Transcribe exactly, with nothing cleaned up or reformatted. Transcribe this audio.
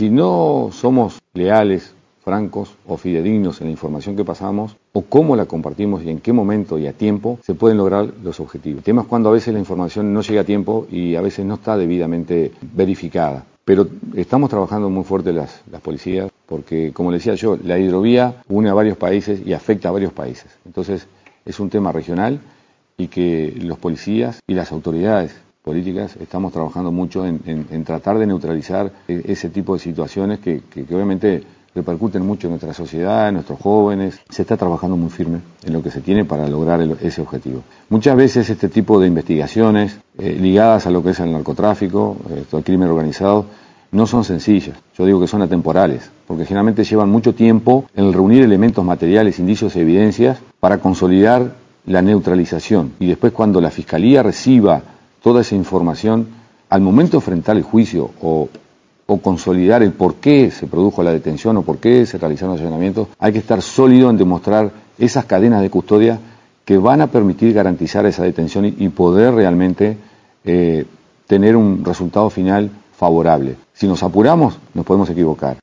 Si no somos leales, francos o fidedignos en la información que pasamos, o cómo la compartimos y en qué momento y a tiempo, se pueden lograr los objetivos. El tema es cuando a veces la información no llega a tiempo y a veces no está debidamente verificada. Pero estamos trabajando muy fuerte las, las policías, porque, como le decía yo, la hidrovía une a varios países y afecta a varios países. Entonces, es un tema regional y que los policías y las autoridades políticas estamos trabajando mucho en, en, en tratar de neutralizar ese tipo de situaciones que, que, que obviamente repercuten mucho en nuestra sociedad, en nuestros jóvenes. Se está trabajando muy firme en lo que se tiene para lograr el, ese objetivo. Muchas veces este tipo de investigaciones eh, ligadas a lo que es el narcotráfico, eh, el crimen organizado, no son sencillas. Yo digo que son atemporales, porque generalmente llevan mucho tiempo en reunir elementos materiales, indicios y evidencias para consolidar la neutralización. Y después, cuando la Fiscalía reciba toda esa información, al momento de enfrentar el juicio o, o consolidar el por qué se produjo la detención o por qué se realizaron los allanamientos, hay que estar sólido en demostrar esas cadenas de custodia que van a permitir garantizar esa detención y, y poder realmente eh, tener un resultado final favorable. Si nos apuramos, nos podemos equivocar.